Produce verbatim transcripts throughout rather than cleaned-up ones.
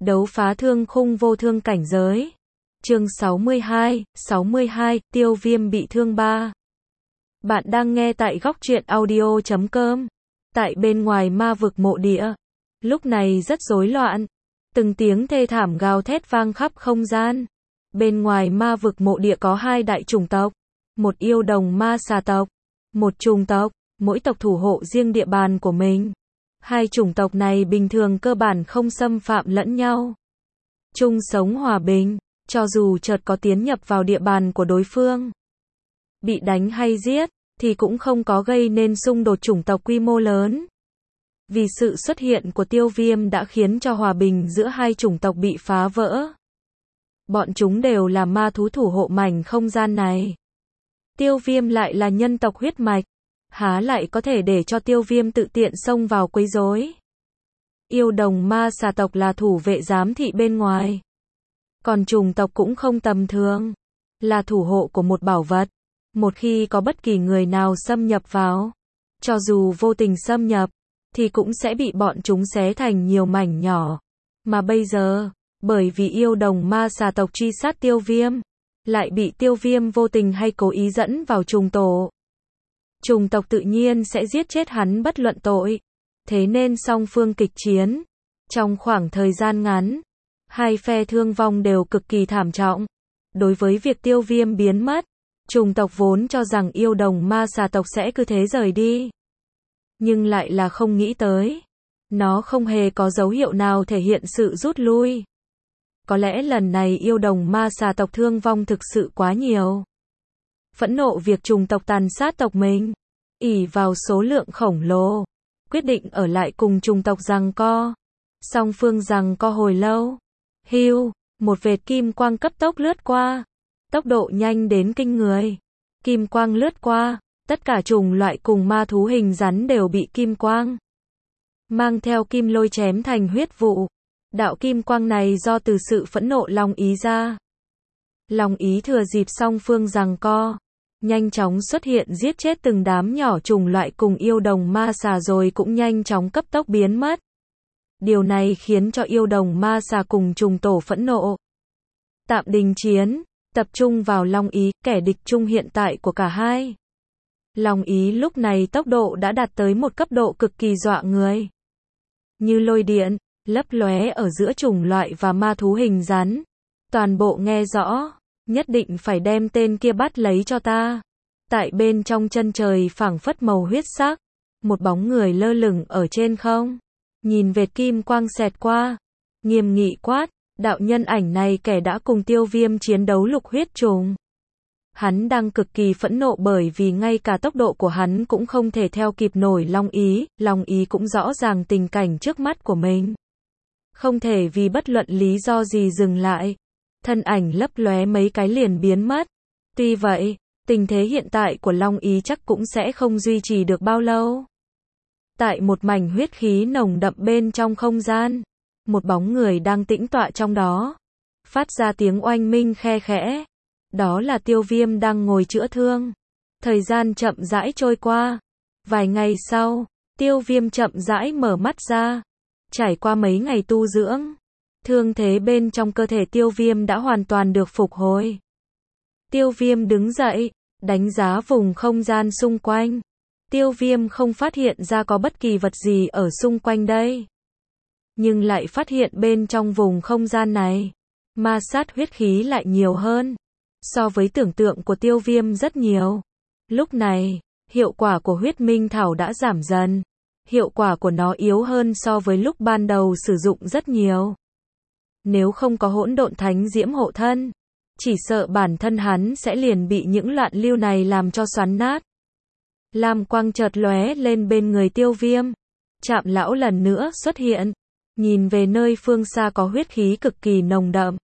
Đấu phá thương khung vô thương cảnh giới. Chương sáu mươi hai, sáu mươi hai, Tiêu Viêm bị thương ba. Bạn đang nghe tại góc truyện audio chấm com. Tại bên ngoài ma vực mộ địa, lúc này rất rối loạn. Từng tiếng thê thảm gào thét vang khắp không gian. Bên ngoài ma vực mộ địa có hai đại chủng tộc, một yêu đồng ma xà tộc, một chủng tộc, mỗi tộc thủ hộ riêng địa bàn của mình. Hai chủng tộc này bình thường cơ bản không xâm phạm lẫn nhau, chung sống hòa bình, cho dù chợt có tiến nhập vào địa bàn của đối phương, bị đánh hay giết, thì cũng không có gây nên xung đột chủng tộc quy mô lớn. Vì sự xuất hiện của Tiêu Viêm đã khiến cho hòa bình giữa hai chủng tộc bị phá vỡ. Bọn chúng đều là ma thú thủ hộ mảnh không gian này. Tiêu Viêm lại là nhân tộc huyết mạch, há lại có thể để cho Tiêu Viêm tự tiện xông vào quấy rối. Yêu đồng ma xà tộc là thủ vệ giám thị bên ngoài. Còn chủng tộc cũng không tầm thường, là thủ hộ của một bảo vật. Một khi có bất kỳ người nào xâm nhập vào, cho dù vô tình xâm nhập, thì cũng sẽ bị bọn chúng xé thành nhiều mảnh nhỏ. Mà bây giờ, bởi vì yêu đồng ma xà tộc truy sát Tiêu Viêm, lại bị Tiêu Viêm vô tình hay cố ý dẫn vào trùng tổ. Trùng tộc tự nhiên sẽ giết chết hắn bất luận tội. Thế nên song phương kịch chiến. Trong khoảng thời gian ngắn, hai phe thương vong đều cực kỳ thảm trọng. Đối với việc Tiêu Viêm biến mất, trùng tộc vốn cho rằng yêu đồng ma xà tộc sẽ cứ thế rời đi. Nhưng lại là không nghĩ tới. Nó không hề có dấu hiệu nào thể hiện sự rút lui. Có lẽ lần này yêu đồng ma xà tộc thương vong thực sự quá nhiều. Phẫn nộ việc trùng tộc tàn sát tộc mình, ỷ vào số lượng khổng lồ, quyết định ở lại cùng trùng tộc giằng co. Song phương giằng co hồi lâu. Hưu, một vệt kim quang cấp tốc lướt qua. Tốc độ nhanh đến kinh người. Kim quang lướt qua, tất cả chủng loại cùng ma thú hình rắn đều bị kim quang mang theo kim lôi chém thành huyết vụ. Đạo kim quang này do từ sự phẫn nộ Long Ý ra. Long Ý thừa dịp song phương giằng co, nhanh chóng xuất hiện giết chết từng đám nhỏ chủng loại cùng yêu đồng ma xà rồi cũng nhanh chóng cấp tốc biến mất. Điều này khiến cho yêu đồng ma xà cùng trùng tổ phẫn nộ. Tạm đình chiến, tập trung vào Long Ý, kẻ địch chung hiện tại của cả hai. Long Ý lúc này tốc độ đã đạt tới một cấp độ cực kỳ dọa người. Như lôi điện, lấp lóe ở giữa chủng loại và ma thú hình rắn. Toàn bộ nghe rõ, nhất định phải đem tên kia bắt lấy cho ta. Tại bên trong chân trời phảng phất màu huyết sắc, một bóng người lơ lửng ở trên không. Nhìn vệt kim quang xẹt qua, nghiêm nghị quát, đạo nhân ảnh này kẻ đã cùng Tiêu Viêm chiến đấu lục huyết trùng. Hắn đang cực kỳ phẫn nộ bởi vì ngay cả tốc độ của hắn cũng không thể theo kịp nổi Long Ý. Long Ý cũng rõ ràng tình cảnh trước mắt của mình, không thể vì bất luận lý do gì dừng lại. Thân ảnh lấp lóe mấy cái liền biến mất. Tuy vậy, tình thế hiện tại của Long Ý chắc cũng sẽ không duy trì được bao lâu. Tại một mảnh huyết khí nồng đậm bên trong không gian, một bóng người đang tĩnh tọa trong đó, phát ra tiếng oanh minh khe khẽ. Đó là Tiêu Viêm đang ngồi chữa thương. Thời gian chậm rãi trôi qua. Vài ngày sau, Tiêu Viêm chậm rãi mở mắt ra. Trải qua mấy ngày tu dưỡng, thương thế bên trong cơ thể Tiêu Viêm đã hoàn toàn được phục hồi. Tiêu Viêm đứng dậy, đánh giá vùng không gian xung quanh. Tiêu Viêm không phát hiện ra có bất kỳ vật gì ở xung quanh đây. Nhưng lại phát hiện bên trong vùng không gian này, ma sát huyết khí lại nhiều hơn. So với tưởng tượng của Tiêu Viêm rất nhiều. Lúc này, hiệu quả của huyết minh thảo đã giảm dần. Hiệu quả của nó yếu hơn so với lúc ban đầu sử dụng rất nhiều. Nếu không có hỗn độn thánh diễm hộ thân, chỉ sợ bản thân hắn sẽ liền bị những loạn lưu này làm cho xoắn nát. Lam quang chợt lóe lên bên người Tiêu Viêm. Trạm lão lần nữa xuất hiện, nhìn về nơi phương xa có huyết khí cực kỳ nồng đậm.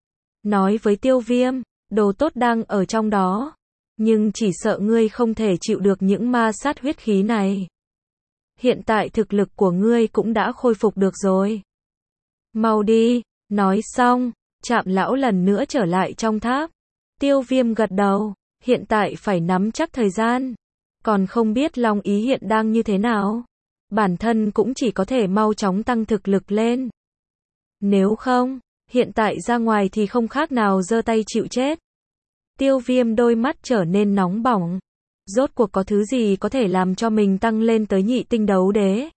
Nói với Tiêu Viêm, đồ tốt đang ở trong đó, nhưng chỉ sợ ngươi không thể chịu được những ma sát huyết khí này. Hiện tại thực lực của ngươi cũng đã khôi phục được rồi. Mau đi. Nói xong, Trạm lão lần nữa trở lại trong tháp. Tiêu Viêm gật đầu, hiện tại phải nắm chắc thời gian. Còn không biết Long Ý hiện đang như thế nào. Bản thân cũng chỉ có thể mau chóng tăng thực lực lên. Nếu không, hiện tại ra ngoài thì không khác nào giơ tay chịu chết. Tiêu Viêm đôi mắt trở nên nóng bỏng. Rốt cuộc có thứ gì có thể làm cho mình tăng lên tới nhị tinh đấu đế?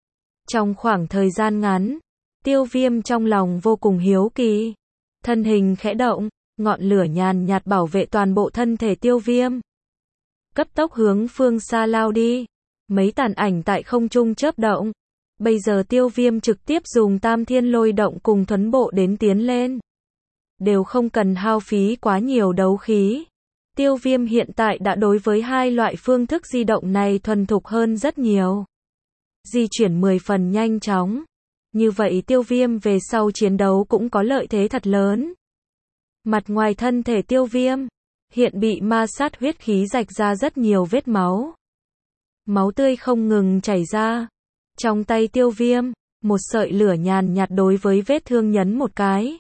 Trong khoảng thời gian ngắn, Tiêu Viêm trong lòng vô cùng hiếu kỳ. Thân hình khẽ động, ngọn lửa nhàn nhạt bảo vệ toàn bộ thân thể Tiêu Viêm. Cấp tốc hướng phương xa lao đi. Mấy tàn ảnh tại không trung chớp động. Bây giờ Tiêu Viêm trực tiếp dùng Tam Thiên Lôi Động cùng thuấn bộ đến tiến lên. Đều không cần hao phí quá nhiều đấu khí. Tiêu Viêm hiện tại đã đối với hai loại phương thức di động này thuần thục hơn rất nhiều. Di chuyển mười phần nhanh chóng. Như vậy Tiêu Viêm về sau chiến đấu cũng có lợi thế thật lớn. Mặt ngoài thân thể Tiêu Viêm hiện bị ma sát huyết khí rạch ra rất nhiều vết máu. Máu tươi không ngừng chảy ra. Trong tay Tiêu Viêm, một sợi lửa nhàn nhạt đối với vết thương nhấn một cái.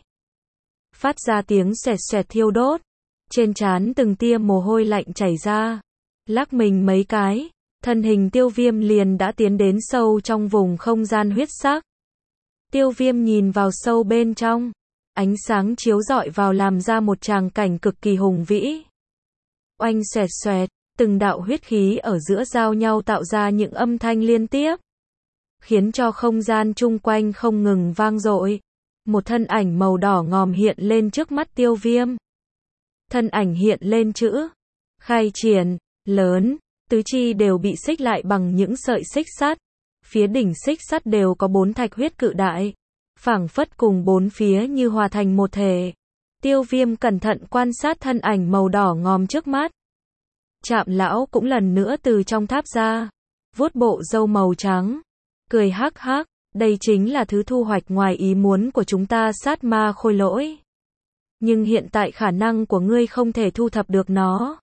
Phát ra tiếng xoẹt xoẹt thiêu đốt. Trên trán từng tia mồ hôi lạnh chảy ra. Lắc mình mấy cái, thân hình Tiêu Viêm liền đã tiến đến sâu trong vùng không gian huyết sắc. Tiêu Viêm nhìn vào sâu bên trong. Ánh sáng chiếu rọi vào làm ra một tràng cảnh cực kỳ hùng vĩ. Oanh xoẹt xoẹt, từng đạo huyết khí ở giữa giao nhau tạo ra những âm thanh liên tiếp. Khiến cho không gian chung quanh không ngừng vang dội. Một thân ảnh màu đỏ ngòm hiện lên trước mắt Tiêu Viêm. Thân ảnh hiện lên chữ khai triển, lớn, tứ chi đều bị xích lại bằng những sợi xích sắt. Phía đỉnh xích sắt đều có bốn thạch huyết cự đại. Phảng phất cùng bốn phía như hòa thành một thể. Tiêu Viêm cẩn thận quan sát thân ảnh màu đỏ ngòm trước mắt. Trạm lão cũng lần nữa từ trong tháp ra. Vuốt bộ râu màu trắng. Cười hắc hắc, đây chính là thứ thu hoạch ngoài ý muốn của chúng ta sát ma khôi lỗi. Nhưng hiện tại khả năng của ngươi không thể thu thập được nó.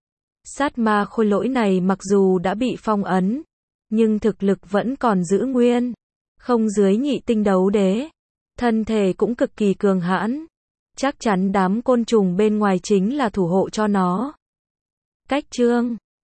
Sát ma khôi lỗi này mặc dù đã bị phong ấn, nhưng thực lực vẫn còn giữ nguyên. Không dưới nhị tinh đấu đế. Thân thể cũng cực kỳ cường hãn. Chắc chắn đám côn trùng bên ngoài chính là thủ hộ cho nó. Cách chương